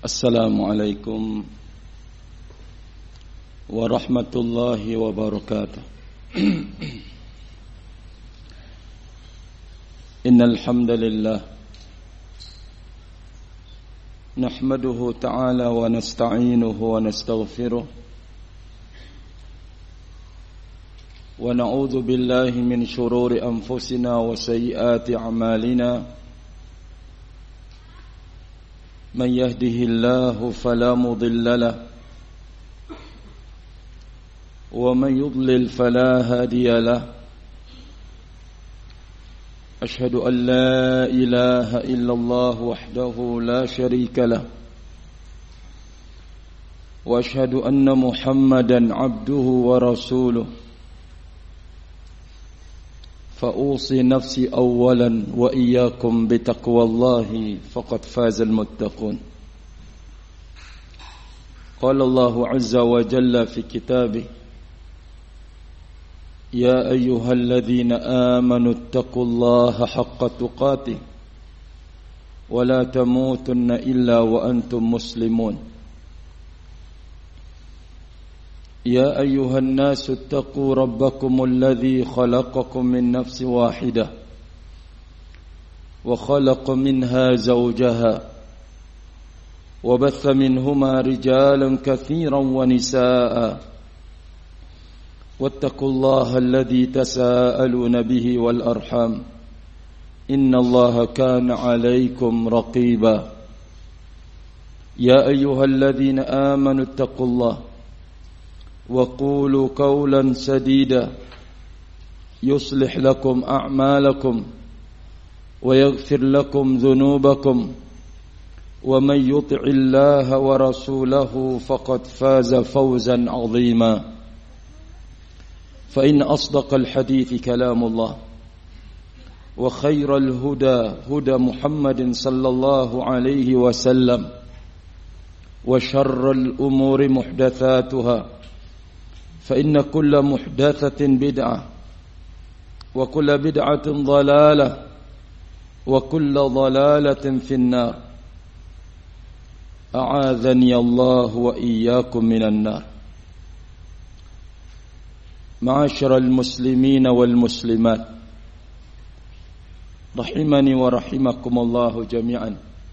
Assalamualaikum warahmatullahi wabarakatuh. Innal hamdalillah nahmaduhu ta'ala wa nasta'inuhu wa nastaghfiruh wa na'udzu billahi min shururi anfusina wa sayyiati a'malina. من يهده الله فلا مضل له ومن يضلل فلا هادي له أشهد أن لا إله إلا الله وحده لا شريك له وأشهد أن محمدا عبده ورسوله فأوصي نفسي أولا وإياكم بتقوى الله فقد فاز المتقون. قال الله عز وجل في كتابه يا أيها الذين آمنوا اتقوا الله حق تقاته ولا تموتن إلا وأنتم مسلمون. يا أيها الناس اتقوا ربكم الذي خلقكم من نفس واحدة وخلق منها زوجها وبث منهما رجالا كثيرا ونساء واتقوا الله الذي تساءلون به والأرحام إن الله كان عليكم رقيبا. يا أيها الذين آمنوا اتقوا الله وقولوا قولا سديدا يصلح لكم أعمالكم ويغفر لكم ذنوبكم ومن يطع الله ورسوله فقد فاز فوزا عظيما. فإن أصدق الحديث كلام الله وخير الهدى هدى محمد صلى الله عليه وسلم وشر الأمور محدثاتها فإن كل محدثة بدعة وكل بدعة ضلالة وكل ضلالة في النار. أعاذني الله وإياكم من النار. معاشر المسلمين والمسلمات رحمني ورحمكم الله جميعا.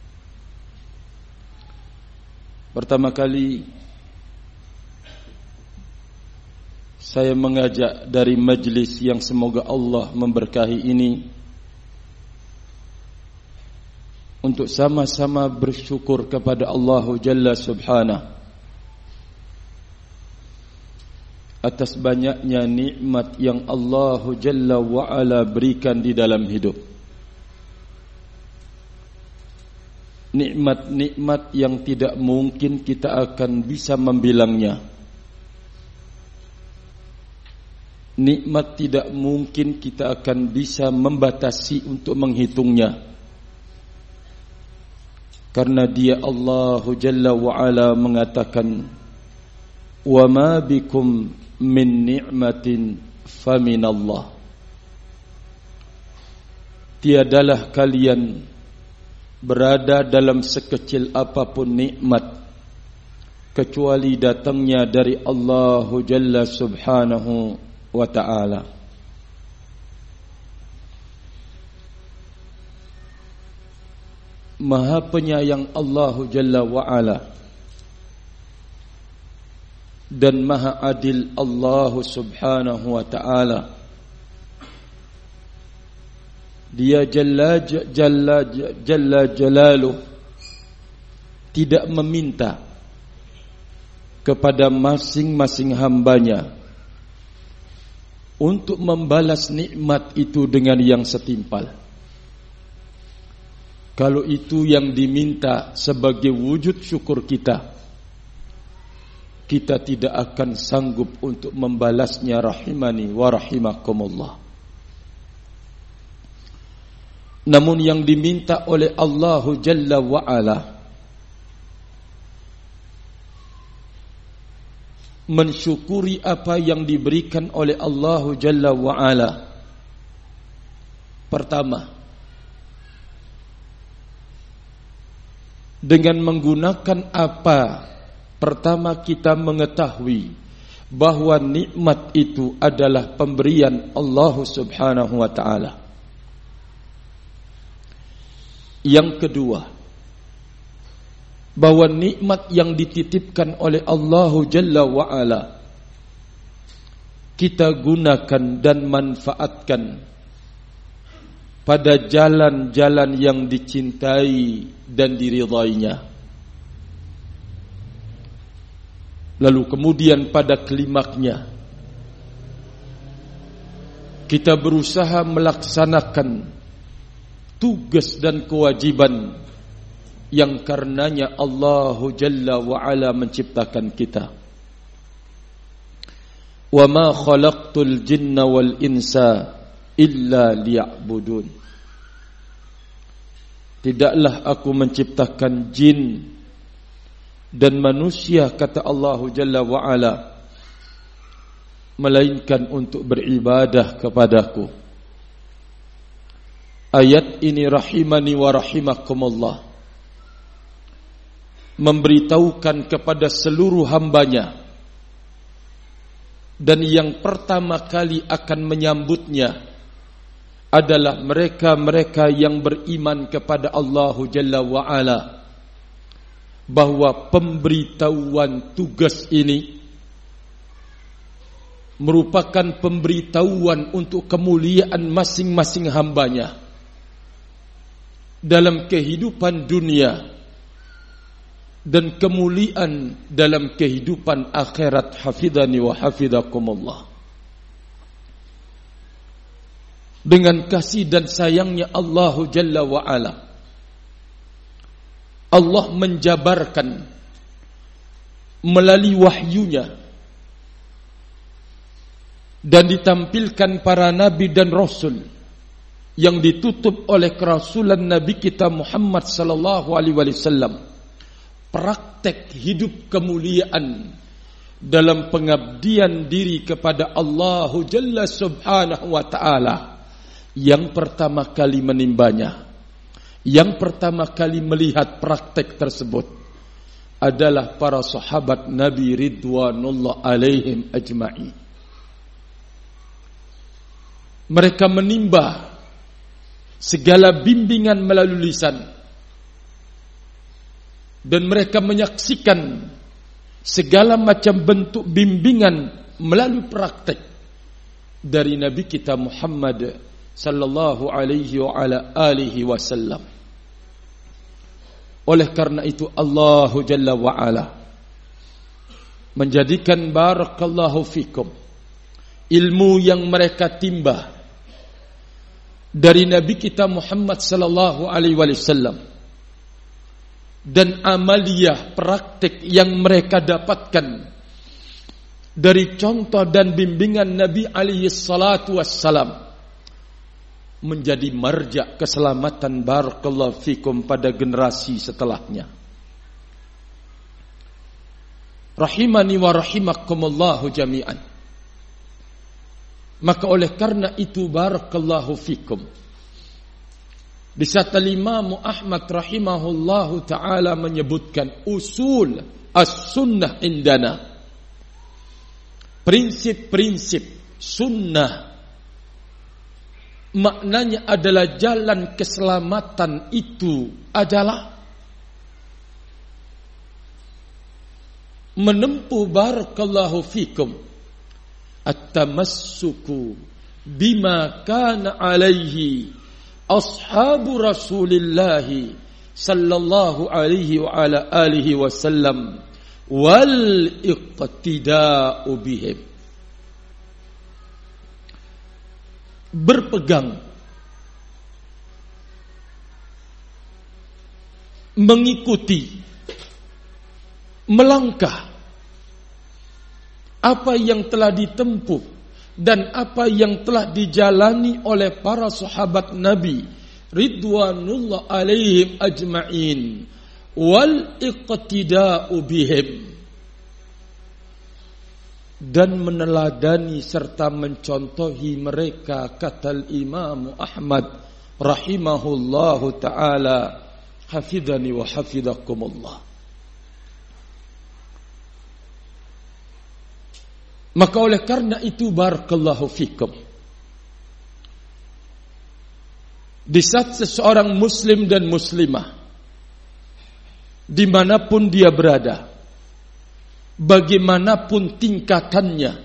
Pertama kali saya mengajak dari majlis yang semoga Allah memberkahi ini untuk sama-sama bersyukur kepada Allah Jalla Subhanahu atas banyaknya nikmat yang Allah Jalla wa Ala berikan di dalam hidup. Nikmat-nikmat yang tidak mungkin kita akan bisa membilangnya. Nikmat tidak mungkin kita akan bisa membatasi untuk menghitungnya, karena Dia Allah Jalla wa Ala mengatakan wa ma bikum min ni'matin faminallah. Tiadalah kalian berada dalam sekecil apapun nikmat kecuali datangnya dari Allah Jalla Subhanahu wa ta'ala. Maha penyayang Allah Jalla wa Ala dan maha adil Allah Subhanahu wa ta'ala. Dia Jalla Jalaluh tidak meminta kepada masing-masing hambanya untuk membalas nikmat itu dengan yang setimpal. Kalau itu yang diminta sebagai wujud syukur kita, kita tidak akan sanggup untuk membalasnya rahimani wa rahimakumullah. Namun yang diminta oleh Allah Jalla wa Ala mensyukuri apa yang diberikan oleh Allah Jalla wa Ala. Pertama, Dengan menggunakan apa? Pertama, kita mengetahui bahwa nikmat itu adalah pemberian Allah Subhanahu wa ta'ala. Yang kedua, bahwa nikmat yang dititipkan oleh Allah Jalla wa Ala kita gunakan dan manfaatkan pada jalan-jalan yang dicintai dan diridainya. Lalu kemudian pada klimaknya kita berusaha melaksanakan tugas dan kewajiban yang karenanya Allah Jalla wa Ala menciptakan kita. Wa ma khalaqtul jinna wal insa illa liya'budun. Tidaklah aku menciptakan jin dan manusia, kata Allah Jalla wa Ala, melainkan untuk beribadah kepadaku. Ayat ini rahimani wa rahimakumullah memberitahukan kepada seluruh hambanya, dan yang pertama kali akan menyambutnya adalah mereka-mereka yang beriman kepada Allah Jalla wa Ala, bahwa pemberitahuan tugas ini merupakan pemberitahuan untuk kemuliaan masing-masing hambanya dalam kehidupan dunia dan kemuliaan dalam kehidupan akhirat. Hafidhani wa hafidhakumullah. Dengan kasih dan sayangnya Allah Jalla wa Ala, Allah menjabarkan melalui wahyunya dan ditampilkan para nabi dan rasul yang ditutup oleh kerasulan Nabi kita Muhammad sallallahu alaihi wasallam, praktek hidup kemuliaan dalam pengabdian diri kepada Allah Jalla Subhanahu wa ta'ala. Yang pertama kali menimbanya, yang pertama kali melihat praktek tersebut adalah para sahabat Nabi ridwanullah alaihim ajma'in. Mereka menimba segala bimbingan melalui lisan, dan mereka menyaksikan segala macam bentuk bimbingan melalui praktek dari Nabi kita Muhammad sallallahu alaihi wa ala alihi wasallam. Oleh karena itu Allah Jalla wa Ala menjadikan barakallahu fikum ilmu yang mereka timba dari Nabi kita Muhammad sallallahu alaihi wasallam dan amaliyah praktik yang mereka dapatkan dari contoh dan bimbingan Nabi alaihi salatu wassalam menjadi marja keselamatan barakallahu fikum pada generasi setelahnya. Rahimani wa rahimakumullahu jami'an. Maka oleh karena itu barakallahu fikum, di saat Imam Ahmad rahimahullahu ta'ala menyebutkan usul as-sunnah indana, prinsip-prinsip sunnah, maknanya adalah jalan keselamatan itu adalah menempuh barakallahu fikum at-tamassuku bima kana alaihi ashabu Rasulillah sallallahu alaihi wa ala alihi wasallam wal iqtida'u bihim. Berpegang, mengikuti, melangkah apa yang telah ditempuh dan apa yang telah dijalani oleh para sahabat Nabi ridwanullah alaihim ajma'in wal iqtida'u bihim, dan meneladani serta mencontohi mereka, kata Imam Ahmad rahimahullahu ta'ala hafidhani wa hafidhakumullah. Maka oleh karena itu barakallahu fikum, di saat seseorang muslim dan muslimah dimanapun dia berada, bagaimanapun tingkatannya,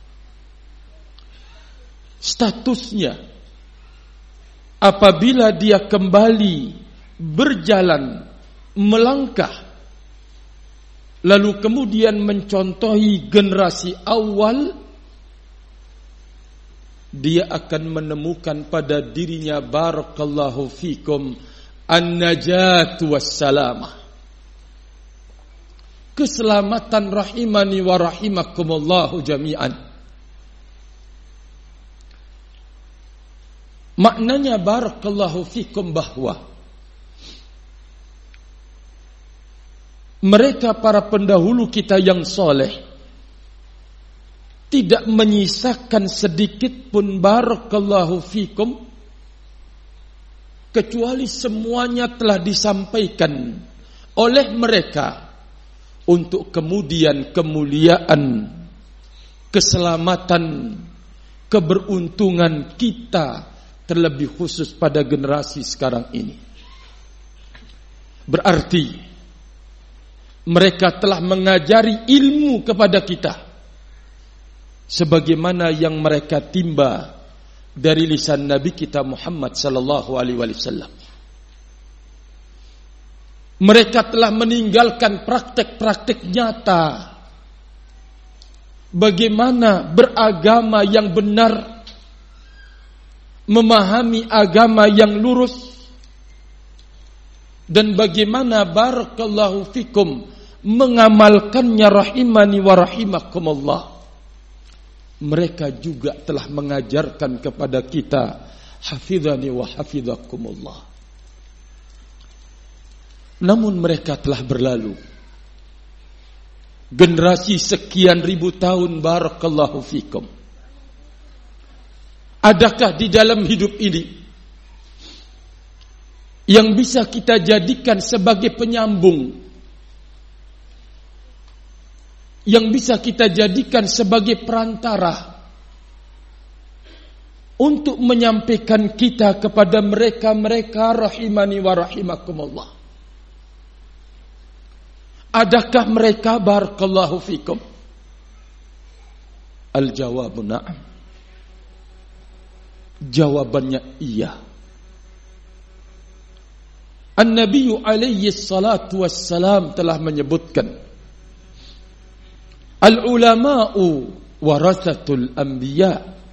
statusnya, apabila dia kembali berjalan, melangkah, lalu kemudian mencontohi generasi awal, dia akan menemukan pada dirinya barakallahu fikum an-najat wassalamah, keselamatan rahimani wa rahimakumullahu jami'an. Maknanya barakallahu fikum bahwa mereka para pendahulu kita yang soleh tidak menyisakan sedikit pun barakallahu fikum, kecuali semuanya telah disampaikan oleh mereka untuk kemudian kemuliaan, keselamatan, keberuntungan kita, terlebih khusus pada generasi sekarang ini. Berarti mereka telah mengajari ilmu kepada kita sebagaimana yang mereka timba dari lisan Nabi kita Muhammad sallallahu alaihi wasallam. Mereka telah meninggalkan praktek-praktek nyata bagaimana beragama yang benar, memahami agama yang lurus, dan bagaimana barakallahu fikum mengamalkannya rahimani wa rahimakumullah. Mereka juga telah mengajarkan kepada kita hafidhani wa hafidhakumullah. Namun mereka telah berlalu, generasi sekian ribu tahun barakallahu fikum. Adakah di dalam hidup ini yang bisa kita jadikan sebagai penyambung, yang bisa kita jadikan sebagai perantara untuk menyampaikan kita kepada mereka-mereka rahimani wa rahimakumullah? Adakah mereka barakallahu fikum? Al-jawabu na'am. Jawabannya iya. An-Nabi alaihi salatu wassalam telah menyebutkan, al-ulama'u warathatul anbiya,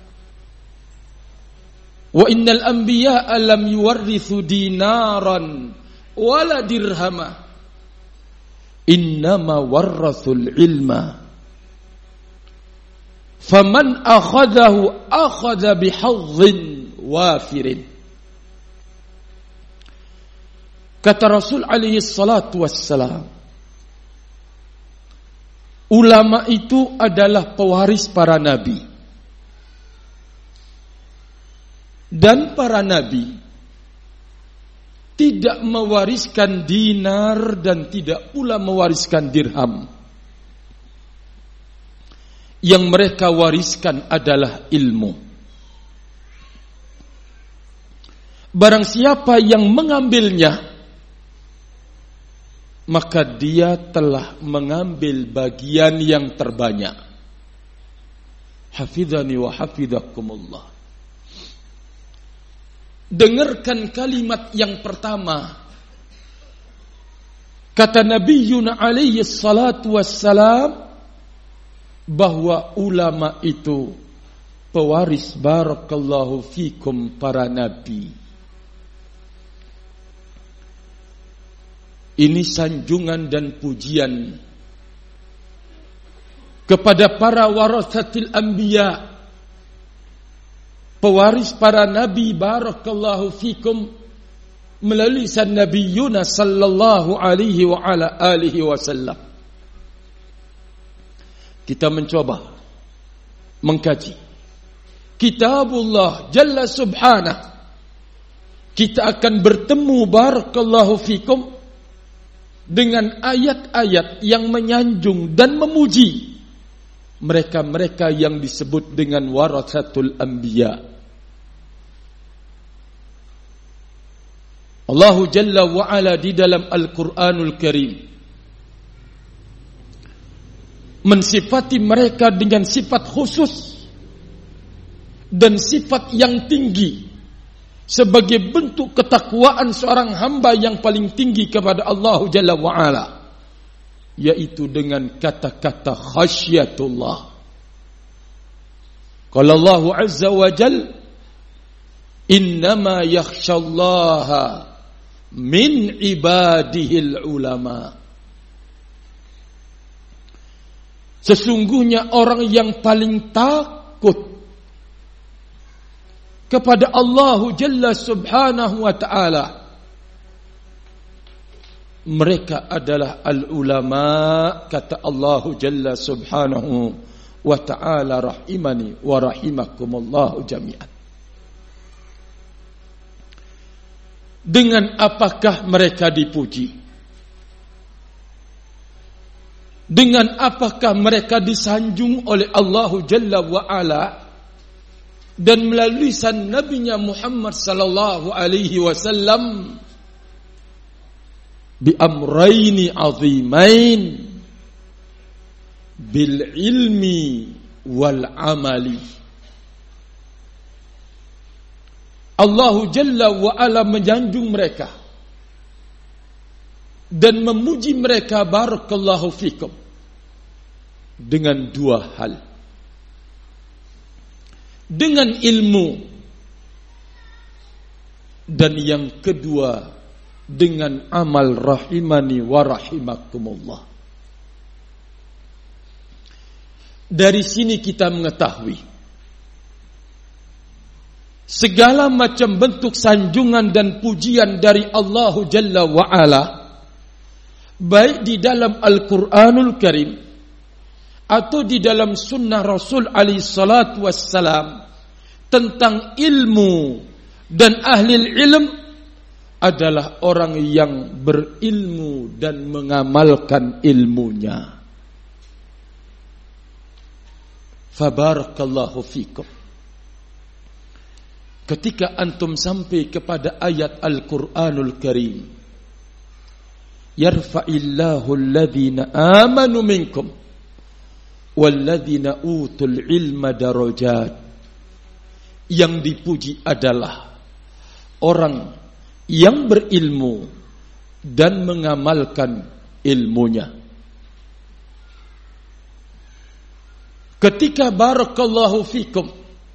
wa innal anbiya'a lam yuwarrithu dinaran wala dirhama, innama warrathul ilma, faman akhadahu akhadha bihadhin wafirin. Kata Rasul alaihi salatu wassalam, ulama itu adalah pewaris para nabi. Dan para nabi tidak mewariskan dinar dan tidak pula mewariskan dirham. Yang mereka wariskan adalah ilmu. Barang siapa yang mengambilnya, maka dia telah mengambil bagian yang terbanyak. Hafidhani wa hafidhakumullah. Dengarkan kalimat yang pertama. Kata Nabi Yuna alaihi salatu wassalam, bahwa ulama itu pewaris barakallahu fikum para nabi. Ini sanjungan dan pujian kepada para warathatil anbiya, pewaris para nabi barakallahu fikum, melalui lisan Nabi Yunus sallallahu alaihi wa ala alihi wasallam. Kita mencoba mengkaji Kitabullah Jalla Subhanah. Kita akan bertemu barakallahu fikum dengan ayat-ayat yang menyanjung dan memuji mereka-mereka yang disebut dengan warathatul anbiya. Allah Jalla wa Ala di dalam Al-Quranul Karim mensifati mereka dengan sifat khusus dan sifat yang tinggi sebagai bentuk ketakwaan seorang hamba yang paling tinggi kepada Allah Jalla wa Ala, yaitu dengan kata-kata khasyatullah. Qala Allah Azza wa Jalla, innama yakhshallaha min ibadihil ulama. Sesungguhnya orang yang paling takut kepada Allah Jalla Subhanahu wa ta'ala, mereka adalah al-ulama, kata Allah Jalla Subhanahu wa ta'ala, rahimani wa rahimakumullahu jami'an. Dengan apakah mereka dipuji? Dengan apakah mereka disanjung oleh Allah Jalla wa Ala dan melalui lisan Nabi-Nya Muhammad sallallahu alaihi wasallam? Bi amrayni azimain, bil ilmi wal amali. Allah Jalla wa Ala menyanjung mereka dan memuji mereka, barakallahu fikum, dengan dua hal. Dengan ilmu, dan yang kedua dengan amal, rahimani wa rahimakumullah. Dari sini kita mengetahui segala macam bentuk sanjungan dan pujian dari Allah Jalla wa Ala, baik di dalam Al-Quranul Karim atau di dalam sunnah Rasul alaihi salatu wassalam, tentang ilmu dan ahli ilm, adalah orang yang berilmu dan mengamalkan ilmunya. Fabarakallahu fikum. Ketika antum sampai kepada ayat Al-Quranul Karim, yarfa'illahu alladhina amanu minkum walladhina utul ilma darajat. Yang dipuji adalah orang yang berilmu dan mengamalkan ilmunya. Ketika barakallahu fikum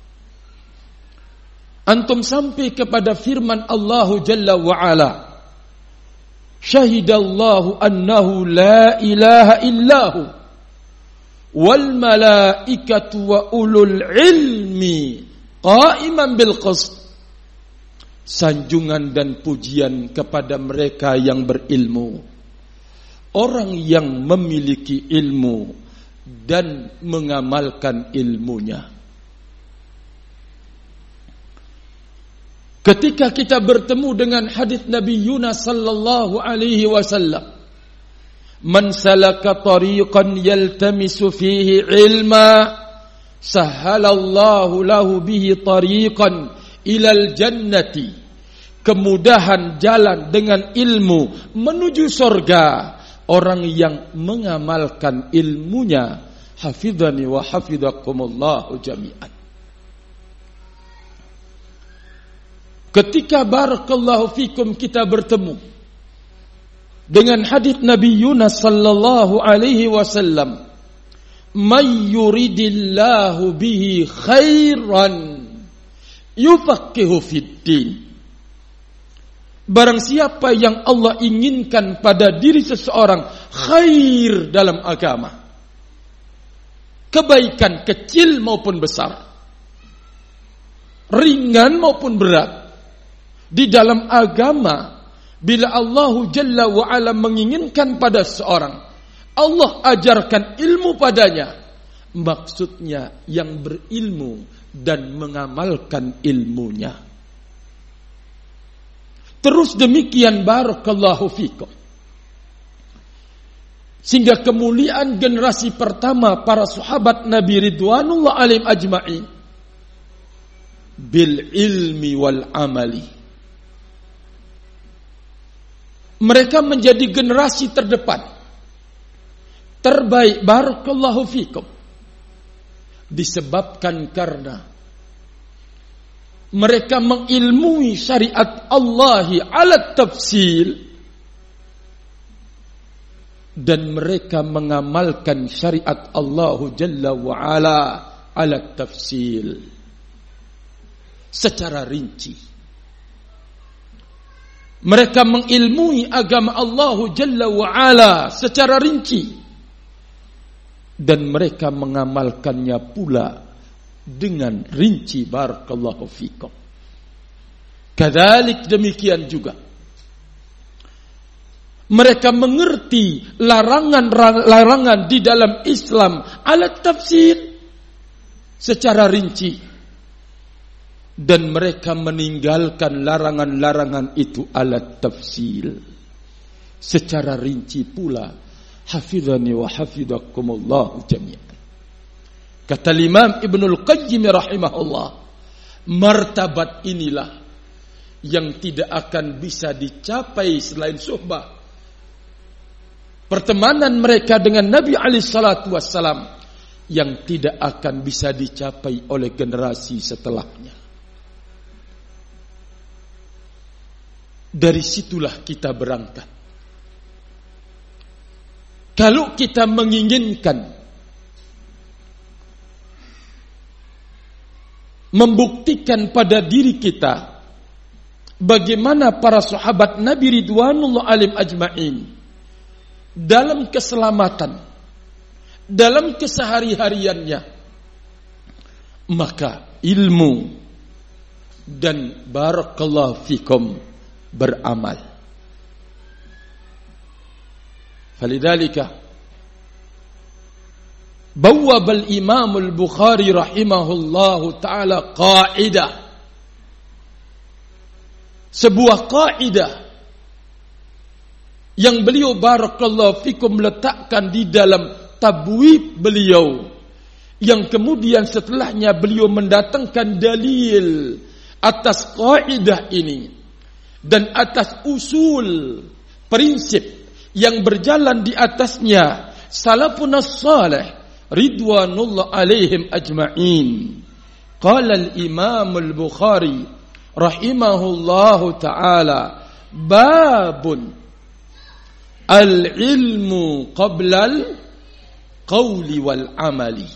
antum sampai kepada firman Allah Jalla wa Ala, syahidallahu annahu la ilaha illahu wal malaikatu wa ulul ilmi qa'iman bil qist. Sanjungan dan pujian kepada mereka yang berilmu, orang yang memiliki ilmu dan mengamalkan ilmunya. Ketika kita bertemu dengan hadis Nabi Yunus sallallahu alaihi wasallam, man salaka tariqan yaltamisu fihi ilma sahhalallahu lahu bihi tariqan ilal jannati. Kemudahan jalan dengan ilmu menuju surga orang yang mengamalkan ilmunya. Hafidhani wa hafidhakumullahu jami'an. Ketika barakallahu fikum kita bertemu dengan hadits Nabi Yunus sallallahu alaihi wasallam, may yuridillahu bihi khairan yufaqihu fiddin. Barang siapa yang Allah inginkan pada diri seseorang khair dalam agama, kebaikan kecil maupun besar, ringan maupun berat, di dalam agama, bila Allah Jalla wa Ala menginginkan pada seorang, Allah ajarkan ilmu padanya. Maksudnya yang berilmu dan mengamalkan ilmunya. Terus demikian barakallahu fikum. Sehingga kemuliaan generasi pertama para sahabat Nabi ridwanullah alaihim ajma'in bil ilmi wal amali. Mereka menjadi generasi terdepan, terbaik, barakallahu fikum, disebabkan karena mereka mengilmui syariat Allahi ala tafsil, dan mereka mengamalkan syariat Allah Jalla wa'ala ala tafsil secara rinci. Mereka mengilmui agama Allah Jalla wa'ala secara rinci, dan mereka mengamalkannya pula dengan rinci, barakallahu fikum. Kadzalik, demikian juga mereka mengerti larangan-larangan di dalam Islam ala tafsir secara rinci, dan mereka meninggalkan larangan-larangan itu ala tafsil secara rinci pula. Hafizani wa hafizakumullah jami'an. Kata Imam Ibnul Qayyim rahimahullah, martabat inilah yang tidak akan bisa dicapai selain suhbah, pertemanan mereka dengan Nabi alaihi salatu wassalam, yang tidak akan bisa dicapai oleh generasi setelahnya. Dari situlah kita berangkat. Kalau kita menginginkan membuktikan pada diri kita bagaimana para sahabat Nabi ridwanullah alaihim ajma'in dalam keselamatan, dalam kesehari-hariannya, maka ilmu dan barakallahu fikum beramal. Falidhalika bawwaba al-Imam al-Bukhari rahimahullahu ta'ala qa'idah, sebuah qa'idah yang beliau barakallahu fikum letakkan di dalam tabwib beliau, yang kemudian setelahnya beliau mendatangkan dalil atas kaidah ini dan atas usul prinsip yang berjalan di atasnya salafun as-salih ridwanullah alaihim ajma'in. Qala al-Imam al-Bukhari rahimahullahu ta'ala, babun al-ilmu qabla al-qawli wal-amali.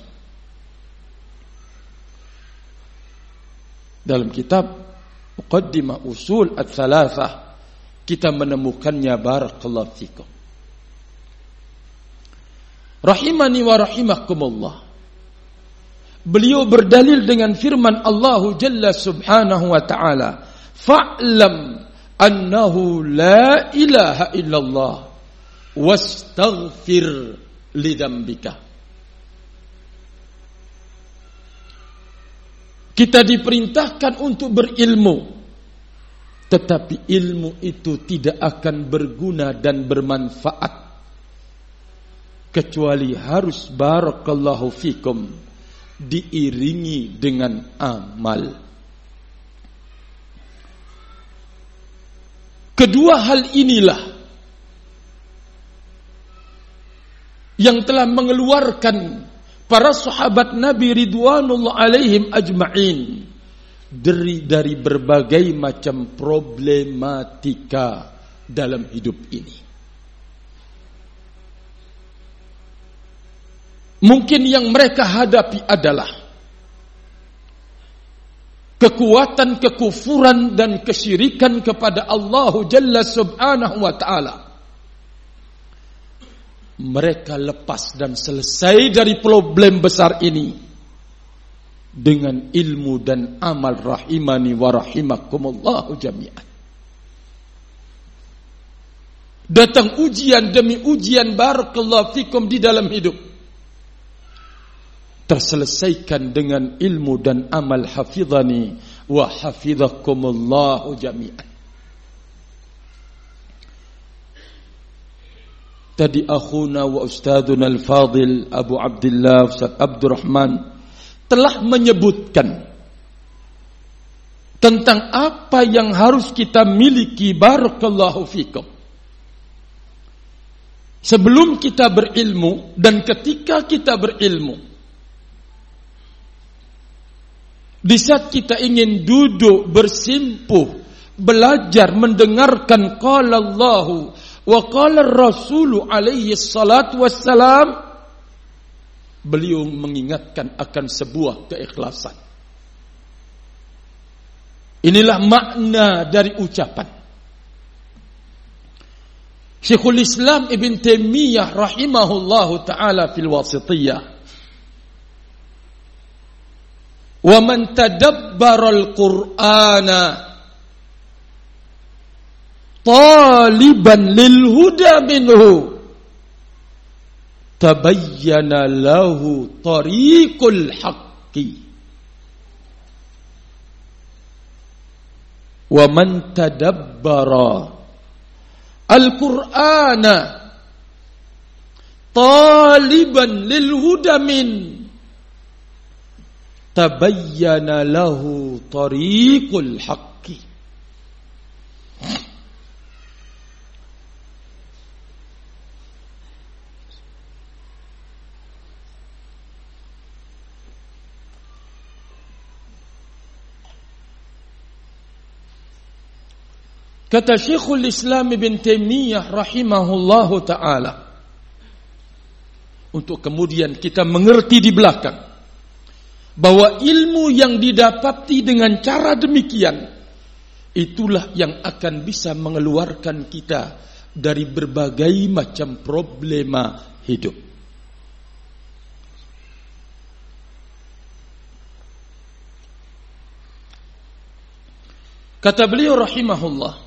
Dalam kitab Muqaddimah Usul Ats-Tsalatsah kita menemukannya, barakallahu fikum. Rahimani wa rahimakumullah. Beliau berdalil dengan firman Allah Jalla subhanahu wa ta'ala, fa'lam annahu la ilaha illallah wastaghfir lidzambika. Kita diperintahkan untuk berilmu, tetapi ilmu itu tidak akan berguna dan bermanfaat kecuali harus barakallahu fikum diiringi dengan amal. Kedua hal inilah yang telah mengeluarkan para sahabat Nabi ridwanullah alaihim ajma'in dari berbagai macam problematika dalam hidup ini. Mungkin yang mereka hadapi adalah kekuatan kekufuran dan kesyirikan kepada Allah Jalla subhanahu wa ta'ala. Mereka lepas dan selesai dari problem besar ini dengan ilmu dan amal, rahimani wa rahimakumullahu jami'an. Datang ujian demi ujian, barakallahu fikum, di dalam hidup, terselesaikan dengan ilmu dan amal, hafizani wa hafizakumullahu jami'an. tadi akhuna wa ustaduna al-fadil Abu Abdullah Ustaz Abdurrahman telah menyebutkan tentang apa yang harus kita miliki, barakallahu fikum, sebelum kita berilmu dan ketika kita berilmu. Di saat kita ingin duduk bersimpuh, belajar, mendengarkan qala Allahu wa qala Rasulu alaihi salatu wassalam, beliau mengingatkan akan sebuah keikhlasan. Inilah makna dari ucapan Syekhul Islam Ibn Taimiyah rahimahullahu ta'ala fil Wasithiyah. Wa man tadabbara al-Qur'ana taliban lil huda minhu tabayyana lahu tariqul haqqi. Wa man tadabbara al-Qur'ana taliban lil huda min tabayyana lahu tariqul haqqi. Kata Syekhul Islam Ibn Taimiyah rahimahullahu ta'ala, untuk kemudian kita mengerti di belakang bahwa ilmu yang didapati dengan cara demikian, itulah yang akan bisa mengeluarkan kita dari berbagai macam problema hidup. Kata beliau rahimahullah,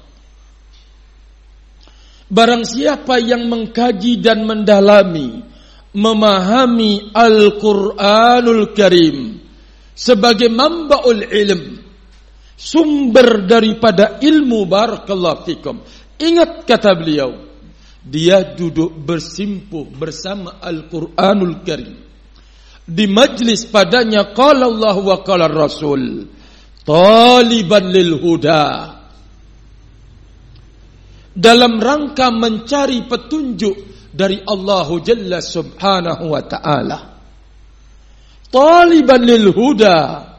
barang siapa yang mengkaji dan mendalami, memahami Al-Quranul Karim sebagai manba'ul ilm, sumber daripada ilmu, barakallahu fikum. Ingat kata beliau, dia duduk bersimpuh bersama Al-Quranul Karim, di majlis padanya qala Allah wa qala Rasul, taliban lil huda, dalam rangka mencari petunjuk dari Allah Jalla Subhanahu wa ta'ala. Taliban lil huda,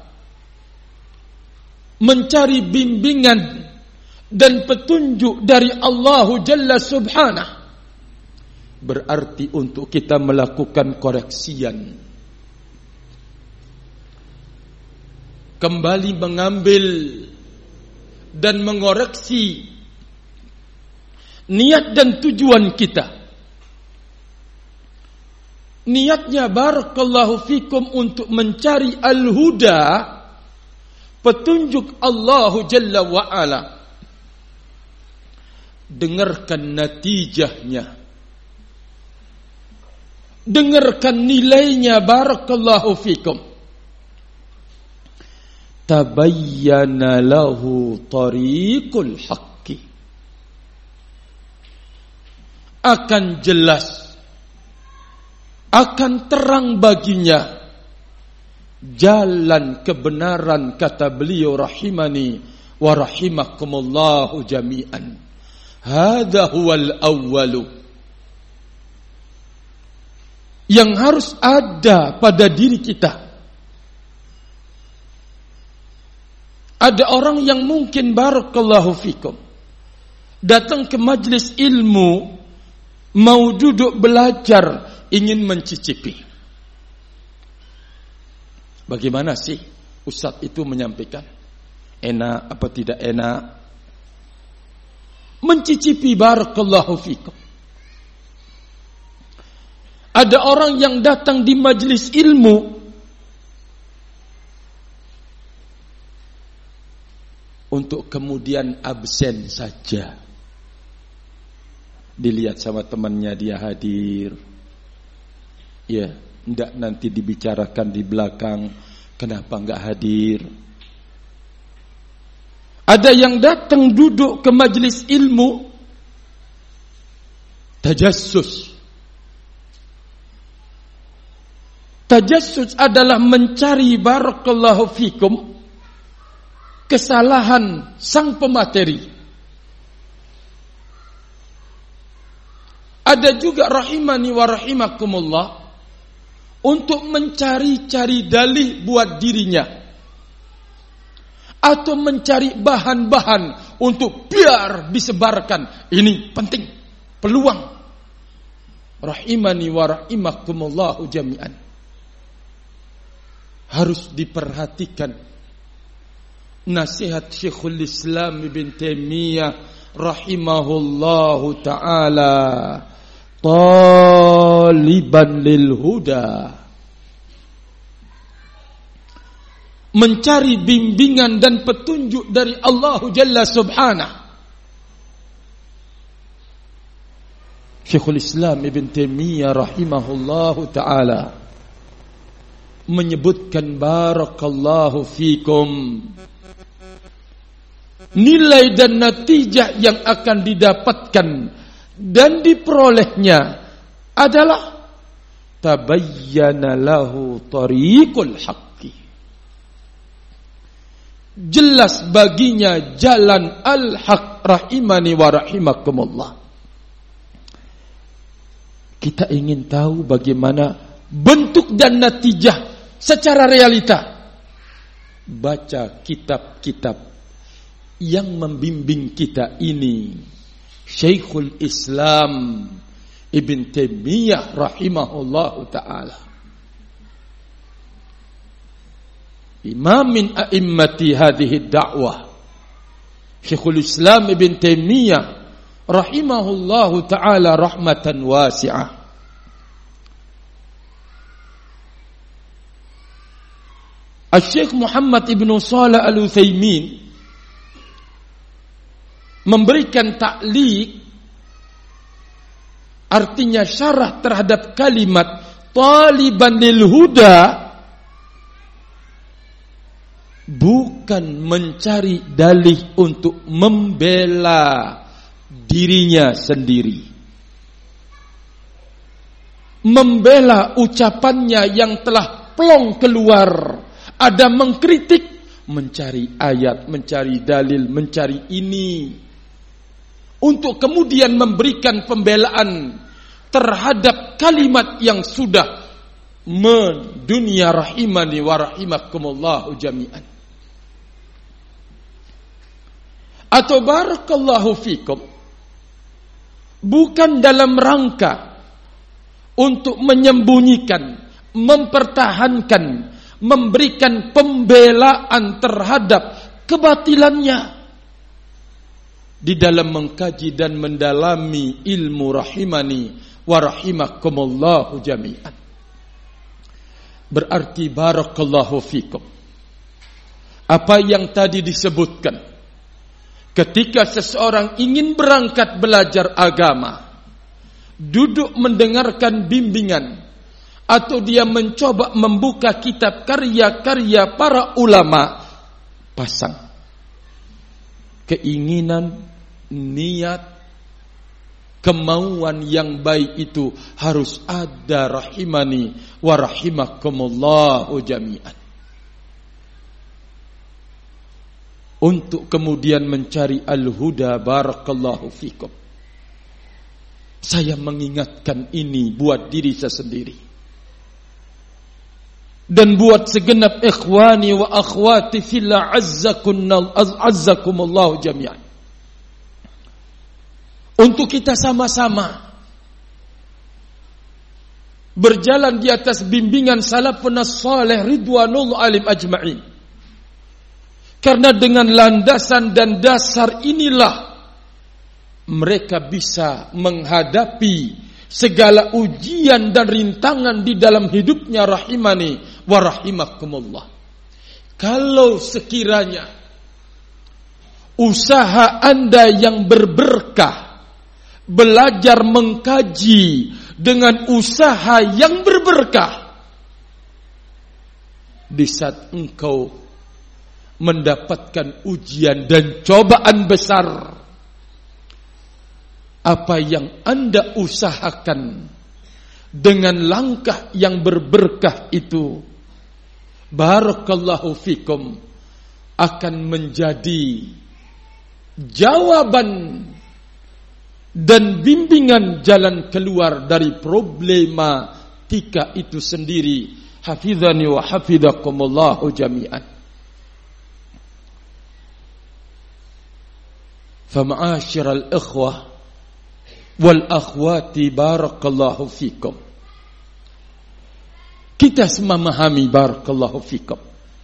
mencari bimbingan dan petunjuk dari Allah Jalla Subhanahu. Berarti untuk kita melakukan koreksian, kembali mengambil dan mengoreksi niat dan tujuan kita. Niatnya barakallahu fikum untuk mencari al-huda, petunjuk Allah Jalla wa'ala. Dengarkan natijahnya, dengarkan nilainya, barakallahu fikum. Tabayyana lahu tariqul haqqi, akan jelas, akan terang baginya jalan kebenaran, kata beliau rahimani wa rahimakumullahu jami'an. Hadha huwal awwalu, yang harus ada pada diri kita. Ada orang yang mungkin barakallahu fikum datang ke majlis ilmu, mau duduk belajar, ingin mencicipi. Bagaimana sih Ustaz itu menyampaikan? Enak apa tidak enak? Mencicipi, barakallahu fikum. Ada orang yang datang di majlis ilmu untuk kemudian absen saja. Dilihat sama temannya dia hadir, ya, hendak nanti dibicarakan di belakang, kenapa enggak hadir. Ada yang datang duduk ke majlis ilmu tajassus. Tajassus adalah mencari barakallahu fikum kesalahan sang pemateri. Ada juga rahimani wa rahimakumullah untuk mencari-cari dalih buat dirinya atau mencari bahan-bahan untuk biar disebarkan. Ini penting, peluang. Rahimani wa rahimakumullah jami'an. Harus diperhatikan nasihat Syekhul Islam Ibn Taimiyah rahimahullahu ta'ala, taliban lil huda, mencari bimbingan dan petunjuk dari Allah Jalla Subhanahu. Syekhul Islam Ibn Taimiyah rahimahullahu ta'ala menyebutkan barakallahu fikum, nilai dan natijah yang akan didapatkan dan diperolehnya adalah tabayyana lahu tariqul haqqi, jelas baginya jalan al-haq. Rahimani wa rahimakumullah. Kita ingin tahu bagaimana bentuk dan natijah secara realita. Baca kitab-kitab yang membimbing kita ini. Syekhul Islam Ibn Taimiyah rahimahullahu ta'ala, imam min a'immati hadhihi da'wah. Syekhul Islam Ibn Taimiyah rahimahullahu ta'ala rahmatan wasi'ah. Syekh Muhammad Ibn Shalih Al-Utsaimin memberikan ta'liq, artinya syarah terhadap kalimat taliban lil huda, bukan mencari dalih untuk membela dirinya sendiri, membela ucapannya yang telah plong keluar. Ada mengkritik, mencari ayat, mencari dalil, mencari ini, untuk kemudian memberikan pembelaan terhadap kalimat yang sudah mendunia. Rahimani wa rahimakumullahu jami'an. Atau barakallahu fikum, bukan dalam rangka untuk menyembunyikan, mempertahankan, memberikan pembelaan terhadap kebatilannya di dalam mengkaji dan mendalami ilmu. Rahimani wa rahimakumullahu jami'an. Berarti barakallahu fikum, apa yang tadi disebutkan, ketika seseorang ingin berangkat belajar agama, duduk mendengarkan bimbingan, atau dia mencoba membuka kitab karya-karya para ulama, pasang keinginan, niat, kemauan yang baik itu harus ada. Rahimani wa rahimakumullahu jami'an. Untuk kemudian mencari al-huda. Barakallahu fikum. Saya mengingatkan ini buat diri saya sendiri dan buat segenap ikhwani wa akhwati fillah azzakumullahu jami'an, untuk kita sama-sama berjalan di atas bimbingan salafun salih ridwanullah alim ajma'in. Karena dengan landasan dan dasar inilah mereka bisa menghadapi segala ujian dan rintangan di dalam hidupnya. Rahimani wa rahimakumullah. Kalau sekiranya usaha Anda yang berberkah, belajar mengkaji dengan usaha yang berberkah, di saat engkau mendapatkan ujian dan cobaan besar, apa yang Anda usahakan dengan langkah yang berberkah itu, barakallahu fikum, akan menjadi jawaban dan bimbingan jalan keluar dari problematika itu sendiri. Hafizani wa hafizakumullahu jami'an. Fama'asyiral ikhwah wal akhwati, barakallahu fikum. Kita semua memahami, barakallahu fikum,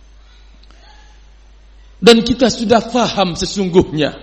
dan kita sudah faham sesungguhnya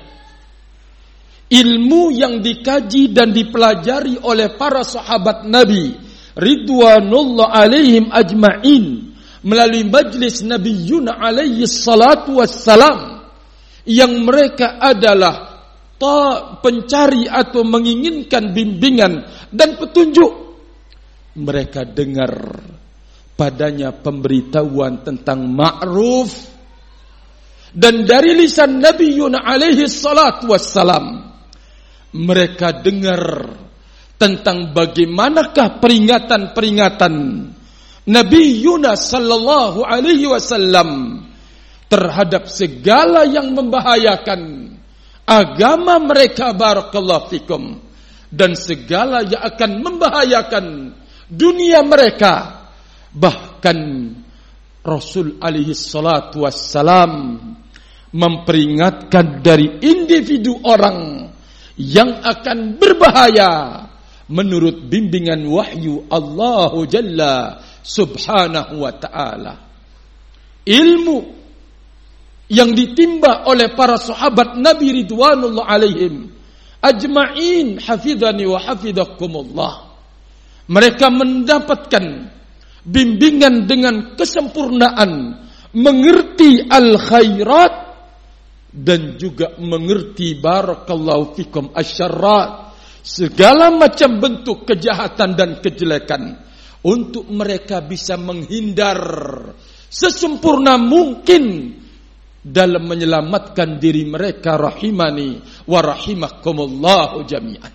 ilmu yang dikaji dan dipelajari oleh para sahabat Nabi ridwanullah alaihim ajma'in melalui majlis Nabiyuna alaihi salatu wassalam, yang mereka adalah pencari atau menginginkan bimbingan dan petunjuk. Mereka dengar padanya pemberitahuan tentang ma'ruf, dan dari lisan Nabiyuna alaihi salatu wassalam mereka dengar tentang bagaimanakah peringatan-peringatan Nabiyuna sallallahu alaihi wasallam terhadap segala yang membahayakan agama mereka, barakallahu fikum, dan segala yang akan membahayakan dunia mereka. Bahkan Rasul alaihi salatu wassalam memperingatkan dari individu orang yang akan berbahaya menurut bimbingan wahyu Allah Jalla subhanahu wa ta'ala. Ilmu yang ditimba oleh para sahabat Nabi ridwanullah alaihim ajma'in, hafidhani wa hafidhakumullah, mereka mendapatkan bimbingan dengan kesempurnaan, mengerti al-khairat dan juga mengerti, barakallahu fikum, asyarrat, segala macam bentuk kejahatan dan kejelekan, untuk mereka bisa menghindar sesempurna mungkin dalam menyelamatkan diri mereka, rahimani wa rahimakumullahu jami'an.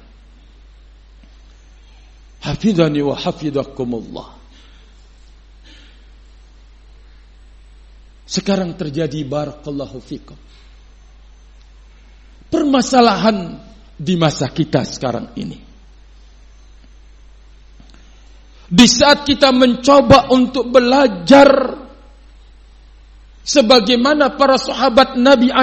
Hafidhani wa hafidhakumullah. Sekarang terjadi, barakallahu fikum, permasalahan di masa kita sekarang ini. Di saat kita mencoba untuk belajar sebagaimana para sahabat Nabi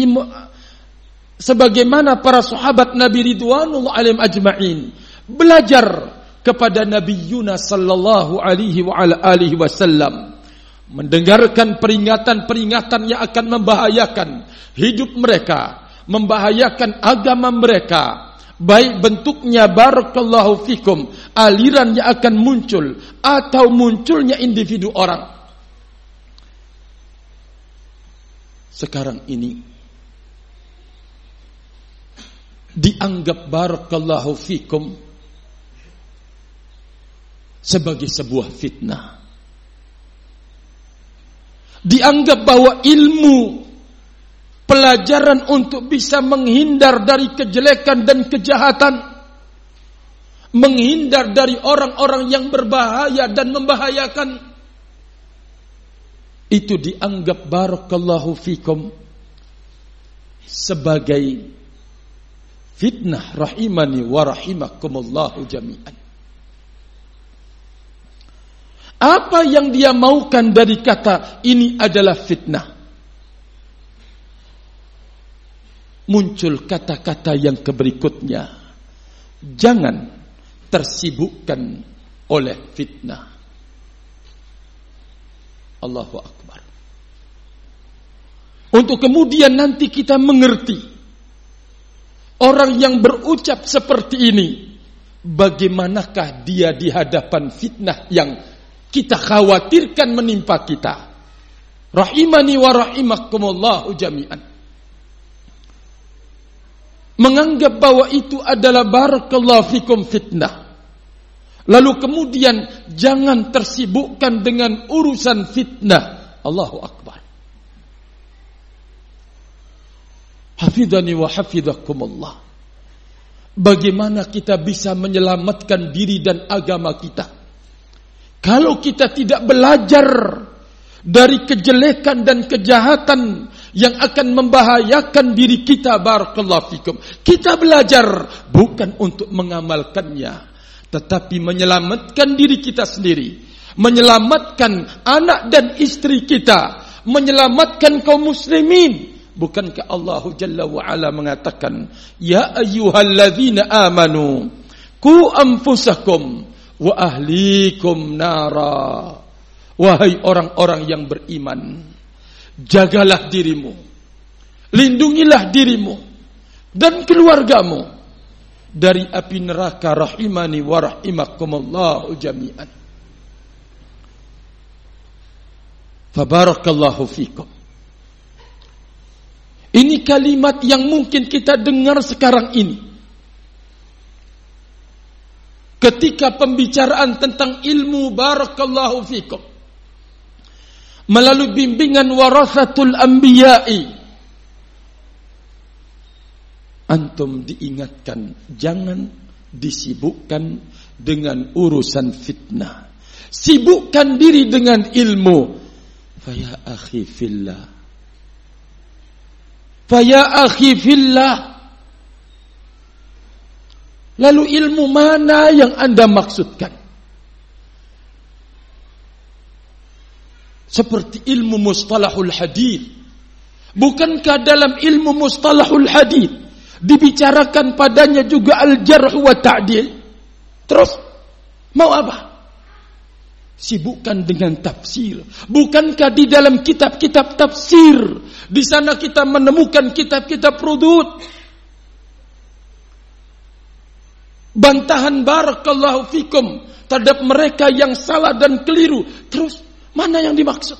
ridwanullah alaihim ajma'in belajar kepada Nabi Yunus sallallahu alaihi wa ala alihi wasallam, mendengarkan peringatan-peringatan yang akan membahayakan hidup mereka, membahayakan agama mereka, baik bentuknya, barakallahu fikum, aliran yang akan muncul atau munculnya individu orang. Sekarang ini dianggap, barakallahu fikum, sebagai sebuah fitnah. Dianggap bahwa ilmu, pelajaran untuk bisa menghindar dari kejelekan dan kejahatan, menghindar dari orang-orang yang berbahaya dan membahayakan, itu dianggap, barakallahu fikum, sebagai fitnah, rahimani wa rahimakumullahu jami'an. Apa yang dia maukan dari kata ini adalah fitnah? Muncul kata-kata yang berikutnya, jangan tersibukkan oleh fitnah. Allahu Akbar. Untuk kemudian nanti kita mengerti, orang yang berucap seperti ini, bagaimanakah dia di hadapan fitnah yang kita khawatirkan menimpa kita. Rahimani wa rahimakumullahu jami'an. Menganggap bahwa itu adalah, barakallahu fikum, fitnah. Lalu kemudian jangan tersibukkan dengan urusan fitnah. Allahu Akbar. Hafidhani wa hafidhakumullah. bagaimana kita bisa menyelamatkan diri dan agama kita kalau kita tidak belajar dari kejelekan dan kejahatan yang akan membahayakan diri kita. Barakallahu fikum. Kita belajar bukan untuk mengamalkannya, tetapi menyelamatkan diri kita sendiri, menyelamatkan anak dan istri kita, menyelamatkan kaum muslimin. Bukankah Allah Jalla wa Ala mengatakan, ya ayyuhalladzina amanu qu anfusakum wa ahlikum nara. Wahai orang-orang yang beriman, jagalah dirimu, lindungilah dirimu dan keluargamu dari api neraka. Rahimani wa rahimakumullahu jami'an. Fabarakallahu fikum. Ini kalimat yang mungkin kita dengar sekarang ini. Ketika pembicaraan tentang ilmu, barakallahu fikum, melalui bimbingan warasatul anbiya'i, antum diingatkan jangan disibukkan dengan urusan fitnah. Sibukkan diri dengan ilmu. Faya akhi fillah, faya akhi fillah. Lalu ilmu mana yang Anda maksudkan? Seperti ilmu mustalahul hadits. Bukankah dalam ilmu mustalahul hadits dibicarakan padanya juga al-jarh wa ta'dil? Terus mau apa? Sibukkan dengan tafsir. Bukankah di dalam kitab-kitab tafsir di sana kita menemukan kitab-kitab rudud, bantahan barakallahu fikum terhadap mereka yang salah dan keliru? Terus mana yang dimaksud?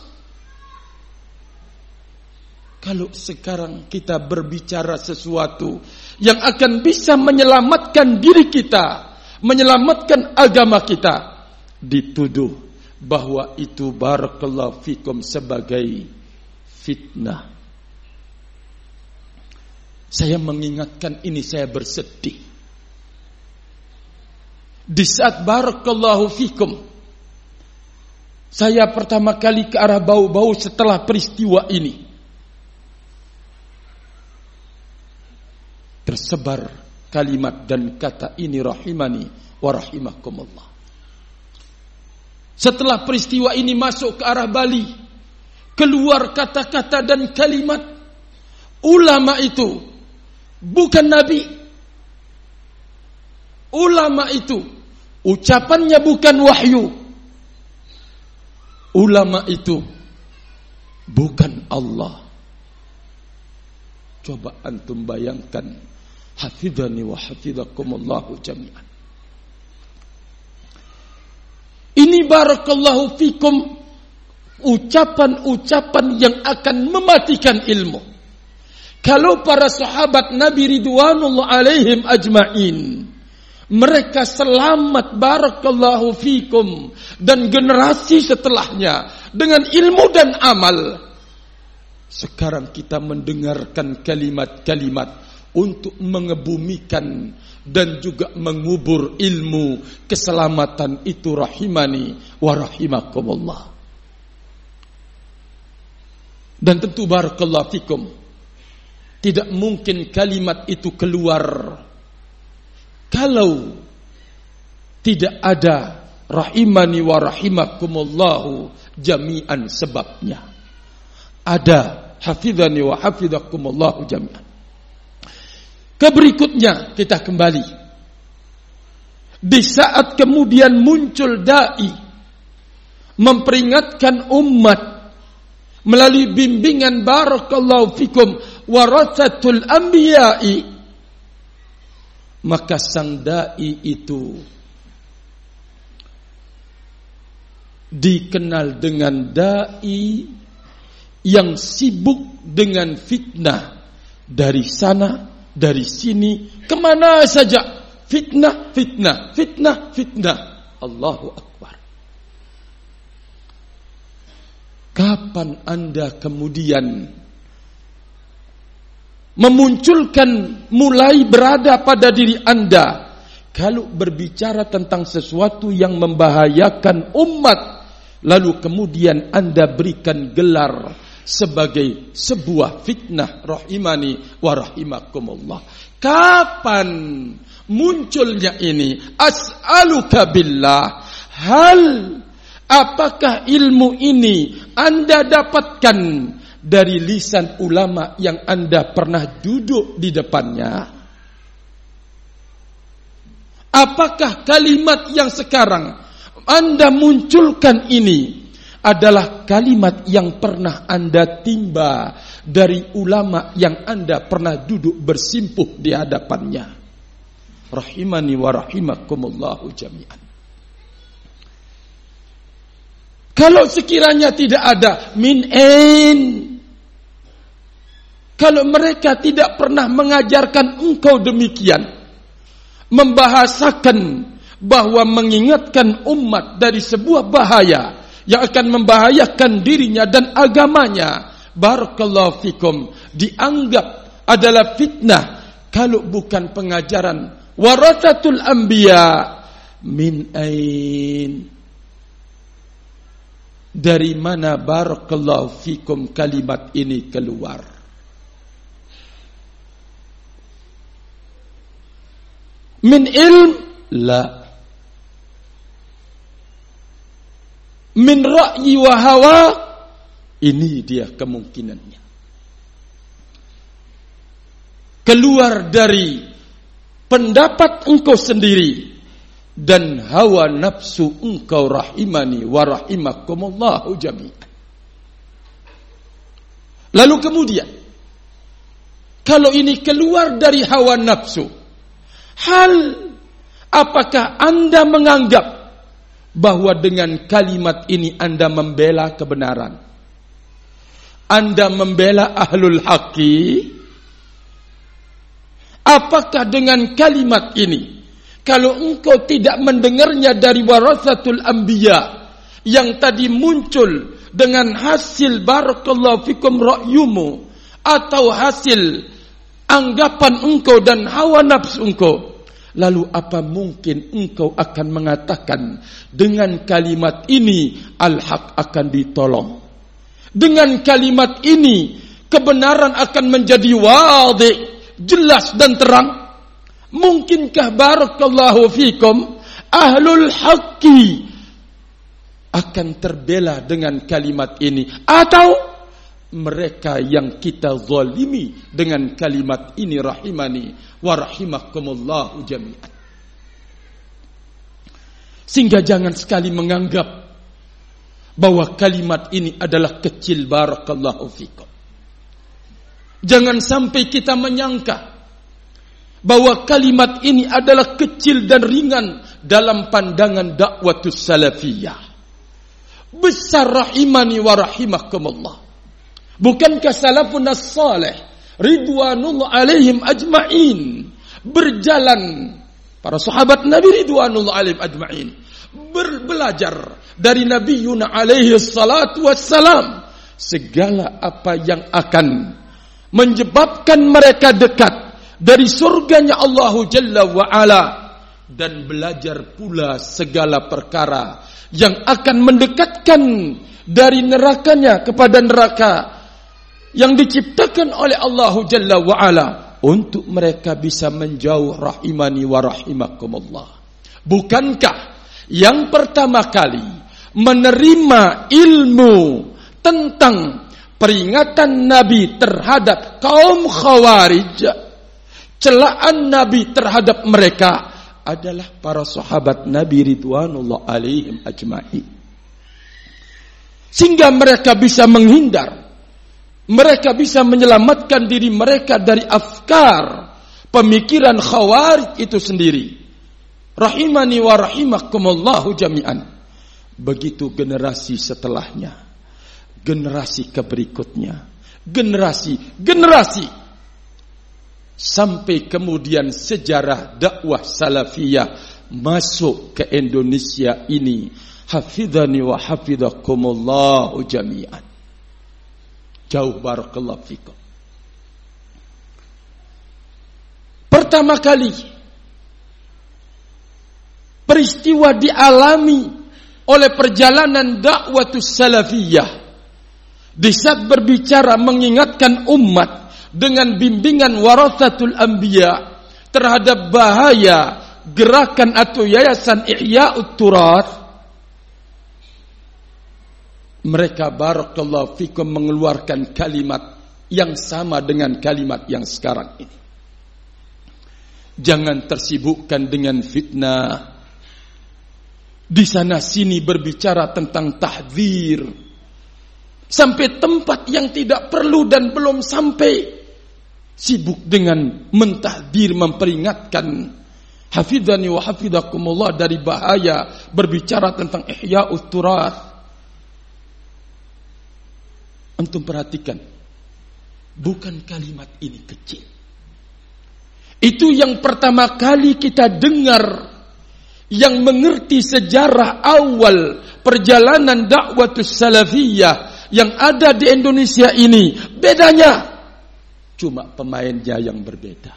Kalau sekarang kita berbicara sesuatu yang akan bisa menyelamatkan diri kita, menyelamatkan agama kita, dituduh bahwa itu barakallahu fikum sebagai fitnah. Saya mengingatkan ini, saya bersedih. Di saat barakallahu fikum saya pertama kali ke arah bau-bau setelah peristiwa ini, tersebar kalimat dan kata ini, rahimani wa rahimakumullah. Setelah peristiwa ini masuk ke arah Bali, keluar kata-kata dan kalimat ulama itu bukan nabi. Ulama itu ucapannya bukan wahyu. Ulama itu bukan Allah. Coba antum bayangkan. Hafidhani wa hafidhakumullahu jami'an. Ini barakallahu fikum ucapan-ucapan yang akan mematikan ilmu. Kalau para sahabat Nabi ridwanullah alaihim ajma'in, mereka selamat barakallahu fikum, dan generasi setelahnya dengan ilmu dan amal. Sekarang kita mendengarkan kalimat-kalimat untuk mengebumikan dan juga mengubur ilmu keselamatan itu, rahimani wa rahimakumullah. Dan tentu barakallahu fikum, tidak mungkin kalimat itu keluar kalau tidak ada rahimani wa rahimakumullahu jami'an sebabnya. Ada hafidhani wa hafidhakumullahu jami'an. Keberikutnya kita kembali. Di saat kemudian muncul dai memperingatkan umat melalui bimbingan barakallahu fikum warasatul anbiya'i, maka sang dai itu dikenal dengan dai yang sibuk dengan fitnah, dari sana, dari sini, kemana saja fitnah, fitnah, fitnah, fitnah. Allahu Akbar. Kapan Anda kemudian memunculkan mulai berada pada diri Anda kalau berbicara tentang sesuatu yang membahayakan umat, lalu kemudian Anda berikan gelar sebagai sebuah fitnah, rahimani wa rahimakumullah. Kapan munculnya ini? As'aluka billah, apakah ilmu ini Anda dapatkan dari lisan ulama yang Anda pernah duduk di depannya? Apakah kalimat yang sekarang Anda munculkan ini adalah kalimat yang pernah Anda timba dari ulama yang Anda pernah duduk bersimpuh di hadapannya? Rahimani wa rahimakumullahu jami'an. Kalau sekiranya tidak ada kalau mereka tidak pernah mengajarkan engkau demikian, membahasakan bahwa mengingatkan umat dari sebuah bahaya yang akan membahayakan dirinya dan agamanya, barakallahu fikum, dianggap adalah fitnah kalau bukan pengajaran warathatul anbiya. Min ain, dari mana barakallahu fikum kalimat ini keluar? Min ilm? La. Min ra'yi wa hawa? Ini dia kemungkinannya. Keluar dari pendapat engkau sendiri dan hawa nafsu engkau, rahimani wa rahimakumullahu jami'an. Lalu kemudian, kalau ini keluar dari hawa nafsu, apakah Anda menganggap bahwa dengan kalimat ini Anda membela kebenaran? Anda membela ahlul haqqi? Apakah dengan kalimat ini, kalau engkau tidak mendengarnya dari warathatul anbiya yang tadi muncul dengan hasil barakallahu fikum ra'yumu atau hasil anggapan engkau dan hawa nafsu engkau, lalu apa mungkin engkau akan mengatakan dengan kalimat ini al-haq akan ditolong? Dengan kalimat ini kebenaran akan menjadi wadih, jelas dan terang? Mungkinkah barakallahu fikum ahlul haqqi akan terbela dengan kalimat ini? Atau mereka yang kita zalimi dengan kalimat ini, rahimani wa rahimakumullahu jami'an? Sehingga jangan sekali menganggap bahwa kalimat ini adalah kecil, barakallahu fikum. Jangan sampai kita menyangka bahwa kalimat ini adalah kecil dan ringan dalam pandangan dakwatus salafiyah. Besar, rahimani wa rahimakumullah. Bukankah salafun as-salih ridwanullah alaihim ajma'in berjalan, para sahabat Nabi ridwanullah alaihim ajma'in, belajar dari Nabi Yuna alaihi salatu wassalam segala apa yang akan menyebabkan mereka dekat dari surganya Allah Jalla wa'ala, dan belajar pula segala perkara yang akan mendekatkan dari nerakanya kepada neraka yang diciptakan oleh Allah Jalla wa'ala, untuk mereka bisa menjauh, rahimani wa rahimakumullah. Bukankah yang pertama kali menerima ilmu tentang peringatan Nabi terhadap kaum Khawarij, celaan Nabi terhadap mereka, adalah para sahabat Nabi ridwanullah alaihim ajma'in? Sehingga mereka bisa menghindar, mereka bisa menyelamatkan diri mereka dari afkar, pemikiran Khawarij itu sendiri. Rahimani wa rahimakumullahu jami'an. Begitu generasi setelahnya, generasi keberikutnya, generasi, sampai kemudian sejarah dakwah salafiyah masuk ke Indonesia ini. Hafidhani wa hafidhakumullahu jami'an. Jauh, barakallahu fikum. pertama kali peristiwa dialami oleh perjalanan dakwatus salafiyah di saat berbicara mengingatkan umat dengan bimbingan warathatul anbiya terhadap bahaya gerakan atau yayasan Ihya'ut Turath. Mereka barakallahu fikum mengeluarkan kalimat yang sama dengan kalimat yang sekarang ini. Jangan tersibukkan dengan fitnah. Di sana sini berbicara tentang tahdzir. Sampai tempat yang tidak perlu dan belum sampai. Sibuk dengan mentahdzir, memperingatkan. Hafidhani wa hafidhakumullah dari bahaya berbicara tentang Ihya'ut Turath. Antum perhatikan. Bukan kalimat ini kecil. Itu yang pertama kali kita dengar. Yang mengerti sejarah awal perjalanan dakwatus salafiyah yang ada di Indonesia ini. Bedanya cuma pemainnya yang berbeda.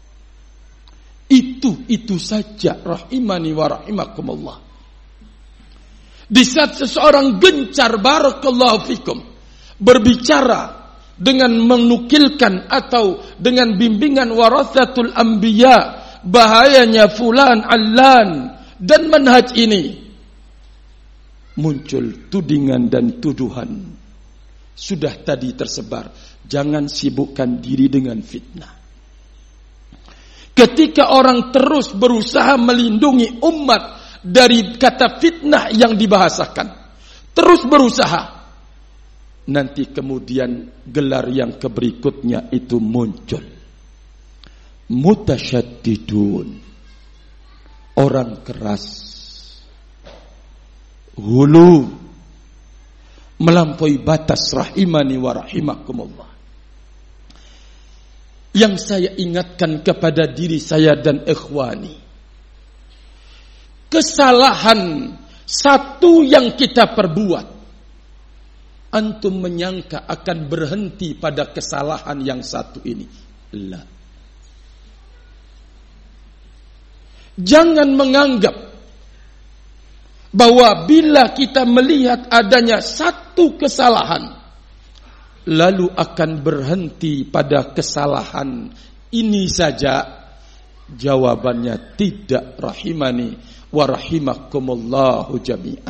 Itu saja, rahimani wa rahimakumullah. Di saat seseorang gencar barakallahu fikum berbicara dengan menukilkan atau dengan bimbingan warathatul anbiya, bahayanya fulan allan dan manhaj ini, muncul tudingan dan tuduhan. Sudah tadi tersebar. Jangan sibukkan diri dengan fitnah. Ketika orang terus berusaha melindungi umat dari kata fitnah yang dibahasakan, terus berusaha, nanti kemudian gelar yang berikutnya itu muncul. Mutasyaddidun, orang keras, hulu, melampaui batas, rahimani wa rahimakumullah. Yang saya ingatkan kepada diri saya dan ikhwani, kesalahan satu yang kita perbuat, antum menyangka akan berhenti pada kesalahan yang satu ini. La. Jangan menganggap bahwa bila kita melihat adanya satu kesalahan, lalu akan berhenti pada kesalahan ini saja. Jawabannya tidak, rahimani wa rahimakumullahu jami'an.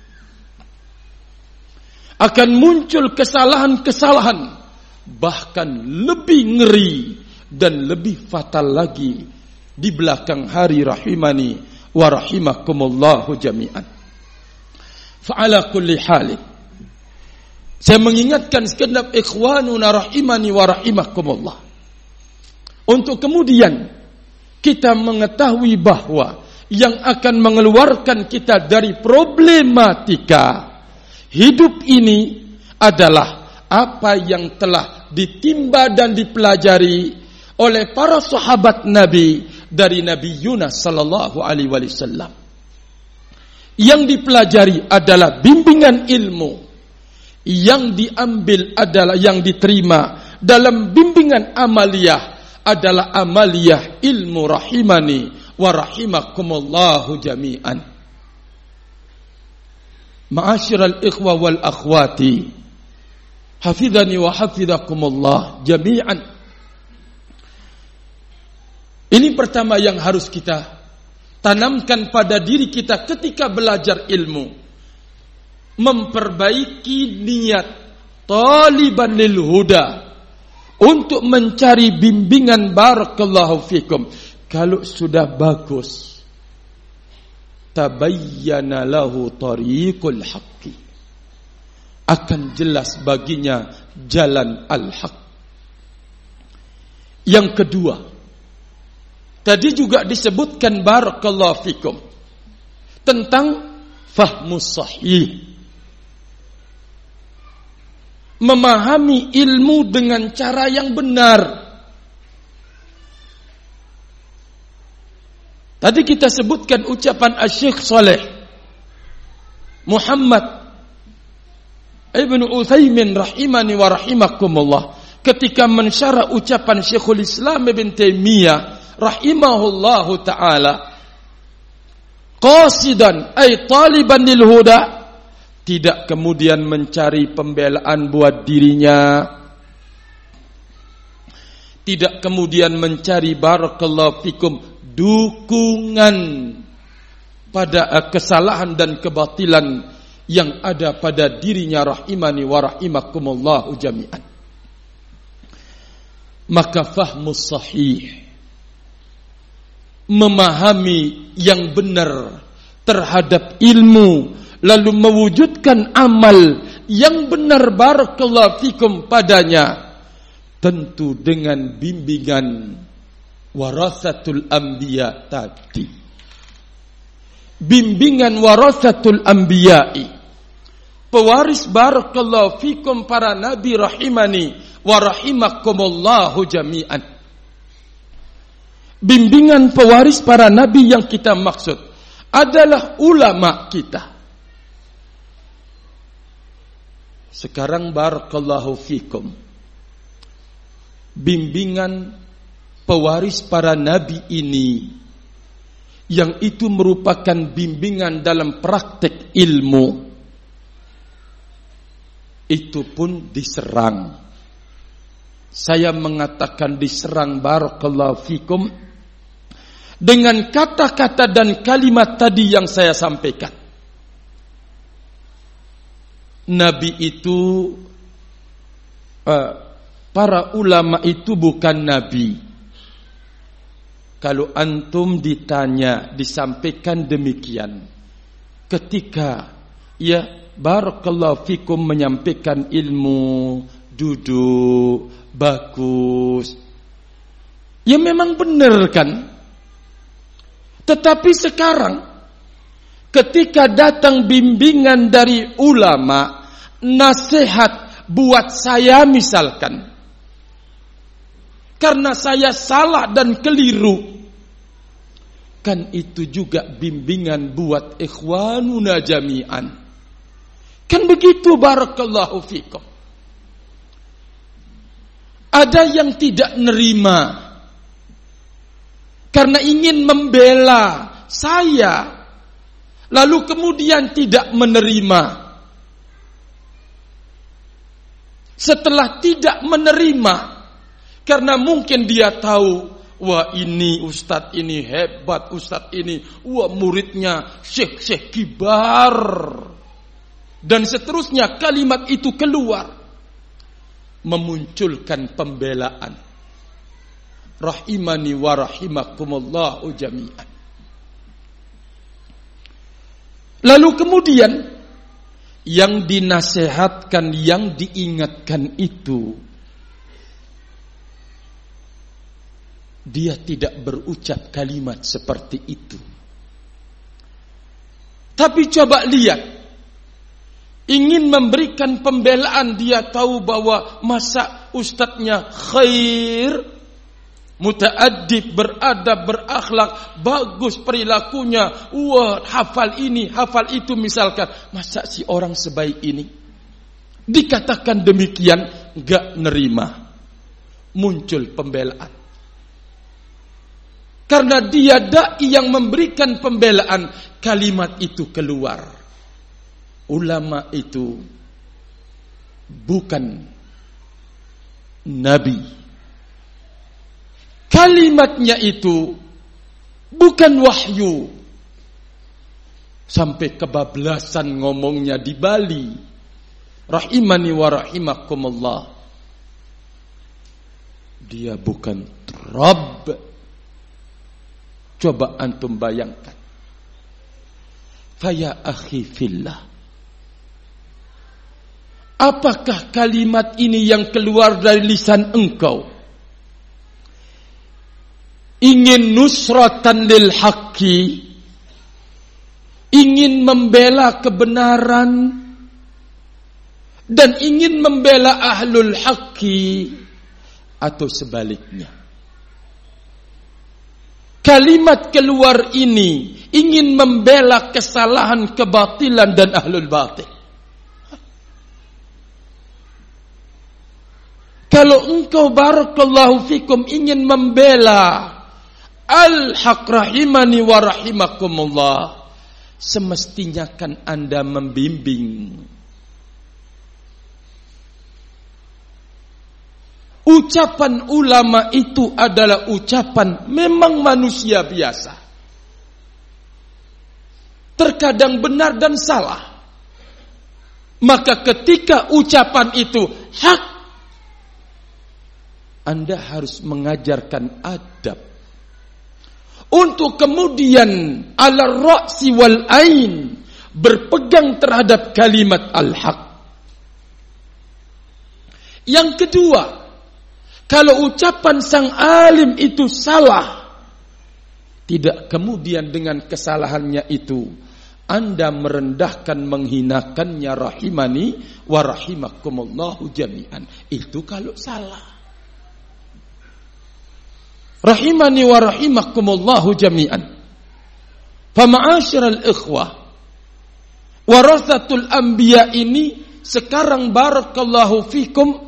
Akan muncul kesalahan-kesalahan bahkan lebih ngeri dan lebih fatal lagi di belakang hari, rahimani wa rahimakumullahu jami'an. Fa'ala kulli halik, saya mengingatkan segenap ikhwanuna rahimani wa rahimakumullah, untuk kemudian kita mengetahui bahwa yang akan mengeluarkan kita dari problematika hidup ini adalah apa yang telah ditimba dan dipelajari oleh para sahabat Nabi dari Nabi Yunus sallallahu alaihi wasallam. Yang dipelajari adalah bimbingan ilmu, yang diambil adalah, yang diterima dalam bimbingan amaliyah adalah amaliyah ilmu, rahimani wa rahimakumullahu jami'an. Ma'asyiral ikhwa wal akhwati, hafidhani wa hafidhakumullah jami'an. Ini pertama yang harus kita tanamkan pada diri kita ketika belajar ilmu. Memperbaiki niat taliban lil huda, untuk mencari bimbingan, barakallahu fikum. Kalau sudah bagus, tabayyana lahu tariqul haqqi, akan jelas baginya jalan al-haq. Yang kedua, tadi juga disebutkan barakallahu fikum tentang fahmus sahih, memahami ilmu dengan cara yang benar. Tadi kita sebutkan ucapan Asy-Syaikh Shalih Muhammad Ibnu Utsaimin rahimani wa rahimakumullah ketika mensyarah ucapan Syekhul Islam Ibn Taimiyah rahimahullahu ta'ala qasidan ay taliban lil huda, tidak kemudian mencari pembelaan buat dirinya, tidak kemudian mencari barakallahu fikum dukungan pada kesalahan dan kebatilan yang ada pada dirinya, rahimani wa rahimakumullahu jami'an. Maka fahmus sahih, memahami yang benar terhadap ilmu, lalu mewujudkan amal yang benar barakallahu fikum padanya, tentu dengan bimbingan warasatul anbiya tadi. Bimbingan warasatul anbiya'i, pewaris barakallahu fikum para nabi, rahimani wa rahimakumullahu jami'an. Bimbingan pewaris para nabi yang kita maksud adalah ulama kita. Sekarang barakallahu fikum, bimbingan pewaris para nabi ini, yang itu merupakan bimbingan dalam praktek ilmu, itu pun diserang. Saya mengatakan diserang barakallahu fikum dengan kata-kata dan kalimat tadi yang saya sampaikan. Nabi itu, para ulama itu bukan nabi. Kalau antum ditanya, disampaikan demikian, ketika barakallahu fikum menyampaikan ilmu, duduk, bagus, ya memang benar kan? Tetapi sekarang ketika datang bimbingan dari ulama, nasihat buat saya misalkan, karena saya salah dan keliru, kan itu juga bimbingan buat ikhwanuna jami'an. Kan begitu barakallahu fikum. Ada yang tidak nerima karena ingin membela saya, lalu kemudian tidak menerima. Setelah tidak menerima, karena mungkin dia tahu, wah ini ustadz ini hebat, ustadz ini, wah muridnya syekh kibar, dan seterusnya kalimat itu keluar, memunculkan pembelaan. Rahimani wa rahimakumullahu jami'an. Lalu kemudian yang dinasehatkan, yang diingatkan itu, dia tidak berucap kalimat seperti itu. Tapi coba lihat, ingin memberikan pembelaan, dia tahu bahwa masa ustadznya khair, muta'addib, beradab, berakhlak, bagus perilakunya, wah hafal ini, hafal itu misalkan. Masa si orang sebaik ini dikatakan demikian, gak nerima. Muncul pembelaan. Karena dia dai yang memberikan pembelaan, kalimat itu keluar. Ulama itu bukan nabi. Kalimatnya itu bukan wahyu. Sampai kebablasan ngomongnya di Bali. Rahimani wa rahimakumullah. Dia bukan Rabb. Coba antum bayangkan. Faya akhi fillah, apakah kalimat ini yang keluar dari lisan engkau ingin nusratan lil haqqi, ingin membela kebenaran dan ingin membela ahlul haqqi, atau sebaliknya? Kalimat keluar ini ingin membela kesalahan, kebatilan dan ahlul batil. Kalau engkau barakallahu fikum ingin membela al-haq rahimani wa rahimakumullah. Semestinya kan Anda membimbing. Ucapan ulama itu adalah ucapan memang manusia biasa. Terkadang benar dan salah. Maka ketika ucapan itu hak, Anda harus mengajarkan adab. Untuk kemudian ala ra'si wal ain berpegang terhadap kalimat al-haq. Yang kedua, kalau ucapan sang alim itu salah, tidak kemudian dengan kesalahannya itu Anda merendahkan, menghinakannya, rahimani wa rahimakumullahu jami'an. Itu kalau salah. Rahimani wa rahimakumullahu jami'an. Fama'asyiral ikhwah, warathatul anbiya ini sekarang barakallahu fikum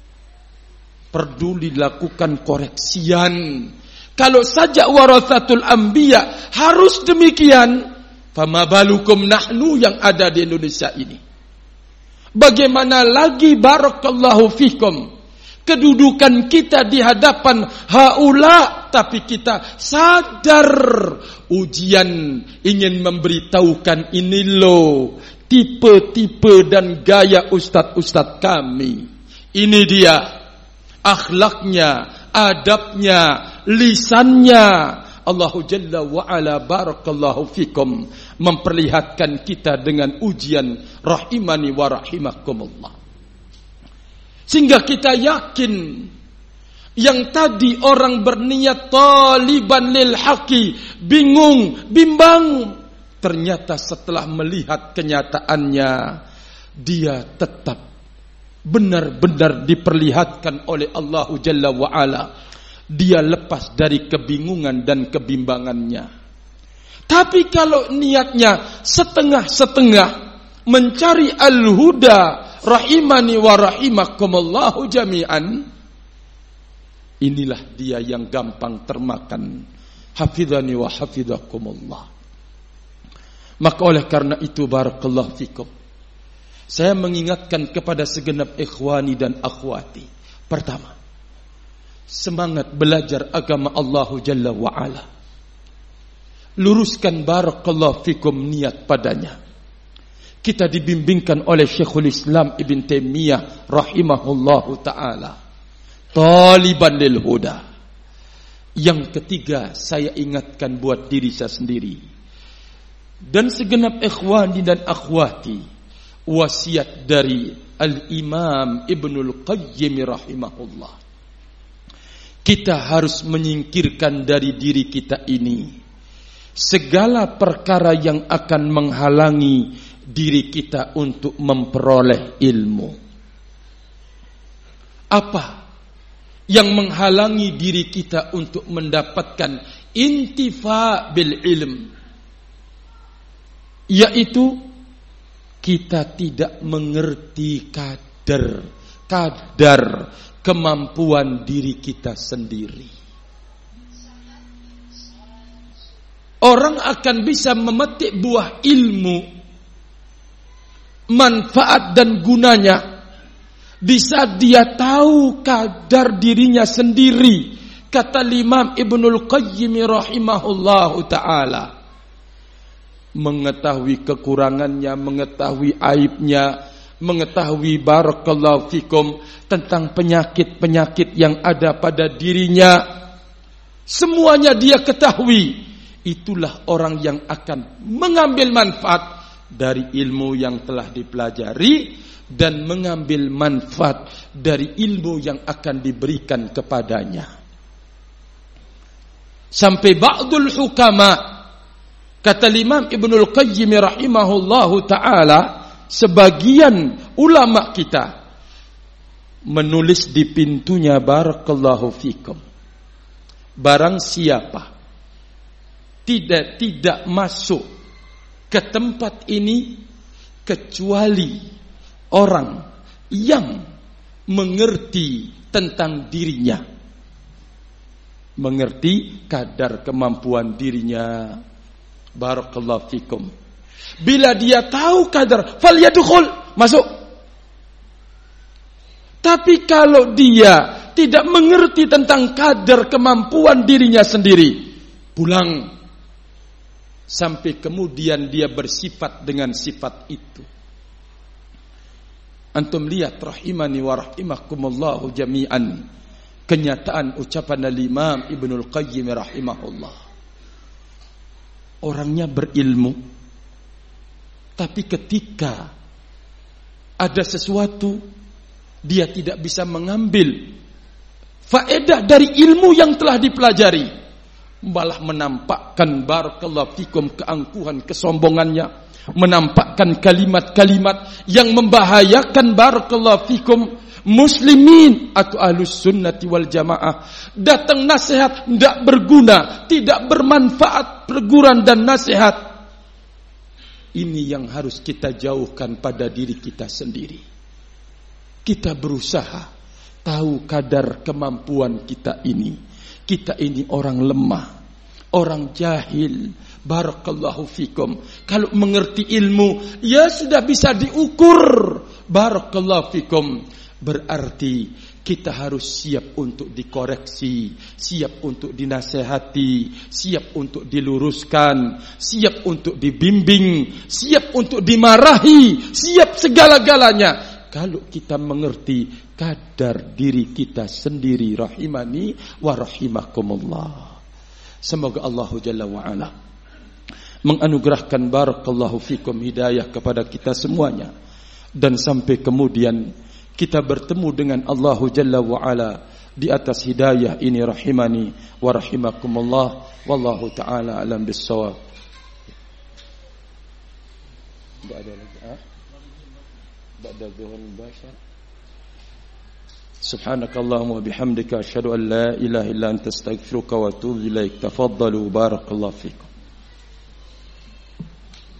perlu dilakukan koreksian. Kalau saja warathatul anbiya harus demikian, fama balukum nahnu yang ada di Indonesia ini. Bagaimana lagi barakallahu fikum kedudukan kita di hadapan haula, tapi kita sadar ujian ingin memberitahukan ini loh tipe-tipe dan gaya ustadz-ustadz kami. Ini dia akhlaknya, adabnya, lisannya. Allahu Jalla wa Ala barakallahu fikum memperlihatkan kita dengan ujian rahimani wa rahimakumullah. Sehingga kita yakin yang tadi orang berniat taliban lil haqi, bingung, bimbang, ternyata setelah melihat kenyataannya dia tetap benar-benar diperlihatkan oleh Allah Jalla wa Ala. Dia lepas dari kebingungan dan kebimbangannya. Tapi kalau niatnya setengah-setengah mencari al-huda rahimani wa rahimakumullahu jami'an, inilah dia yang gampang termakan hafidhani wa hafidhakumullah. Maka oleh karena itu barakallahu fikum, saya mengingatkan kepada segenap ikhwani dan akhwati. Pertama, semangat belajar agama Allah Jalla wa Ala. Luruskan barakallahu fikum niat padanya. Kita dibimbingkan oleh Syekhul Islam Ibn Taimiyah rahimahullahu ta'ala, taliban lil huda. Yang ketiga, saya ingatkan buat diri saya sendiri dan segenap ikhwani dan akhwati, wasiat dari Al-Imam Ibnul Qayyim rahimahullah. Kita harus menyingkirkan dari diri kita ini segala perkara yang akan menghalangi diri kita untuk memperoleh ilmu. Apa yang menghalangi diri kita untuk mendapatkan intifa bil ilm? Yaitu kita tidak mengerti kadar kemampuan diri kita sendiri. Orang akan bisa memetik buah ilmu, manfaat dan gunanya di saat dia tahu kadar dirinya sendiri. Kata Imam Ibnul Qayyim rahimahullahu ta'ala, mengetahui kekurangannya, mengetahui aibnya, mengetahui barakallahu fikum tentang penyakit-penyakit yang ada pada dirinya, semuanya dia ketahui. Itulah orang yang akan mengambil manfaat dari ilmu yang telah dipelajari dan mengambil manfaat dari ilmu yang akan diberikan kepadanya. Sampai ba'dul hukama, kata Imam Ibnul Qayyim rahimahullahu ta'ala, sebagian ulama kita menulis di pintunya barakallahu fikum, barang siapa tidak masuk ke tempat ini kecuali orang yang mengerti tentang dirinya, mengerti kadar kemampuan dirinya. Barakallahu fikum. Bila dia tahu kadar, falyadkhul, masuk. Tapi kalau dia tidak mengerti tentang kadar kemampuan dirinya sendiri, pulang. Sampai kemudian dia bersifat dengan sifat itu. Antum lihat rahimani wa rahimakumullahu jami'an, kenyataan ucapan al-Imam Ibnul Qayyim rahimahullah. Orangnya berilmu, tapi ketika ada sesuatu, dia tidak bisa mengambil faedah dari ilmu yang telah dipelajari, malah menampakkan barakallahu fikum keangkuhan, kesombongannya, menampakkan kalimat-kalimat yang membahayakan barakallahu fikum muslimin atau ahlus sunnati wal jamaah. Datang nasihat tidak berguna, tidak bermanfaat, teguran dan nasihat. Ini yang harus kita jauhkan pada diri kita sendiri. Kita berusaha tahu kadar kemampuan kita ini. Kita ini orang lemah, orang jahil. Barakallahu fikum. Kalau mengerti ilmu, ya sudah bisa diukur. Barakallahu fikum. Berarti kita harus siap untuk dikoreksi, siap untuk dinasehati, siap untuk diluruskan, siap untuk dibimbing, siap untuk dimarahi, siap segala-galanya. Kalau kita mengerti kadar diri kita sendiri, rahimani wa rahimakumullah. Semoga Allah Jalla wa Ala menganugerahkan barakallahu fikum hidayah kepada kita semuanya, dan sampai kemudian kita bertemu dengan Allah Jalla wa Ala di atas hidayah ini, rahimani wa rahimakumullah. Wallahu ta'ala alam bis-shawab. Ba'da dhuhr al-bashar. Subhanakallahumma wa bihamdika asyhadu an la ilaha illa anta astaghfiruka wa atubu ilaik. Tafaddalu barakallahu fikum.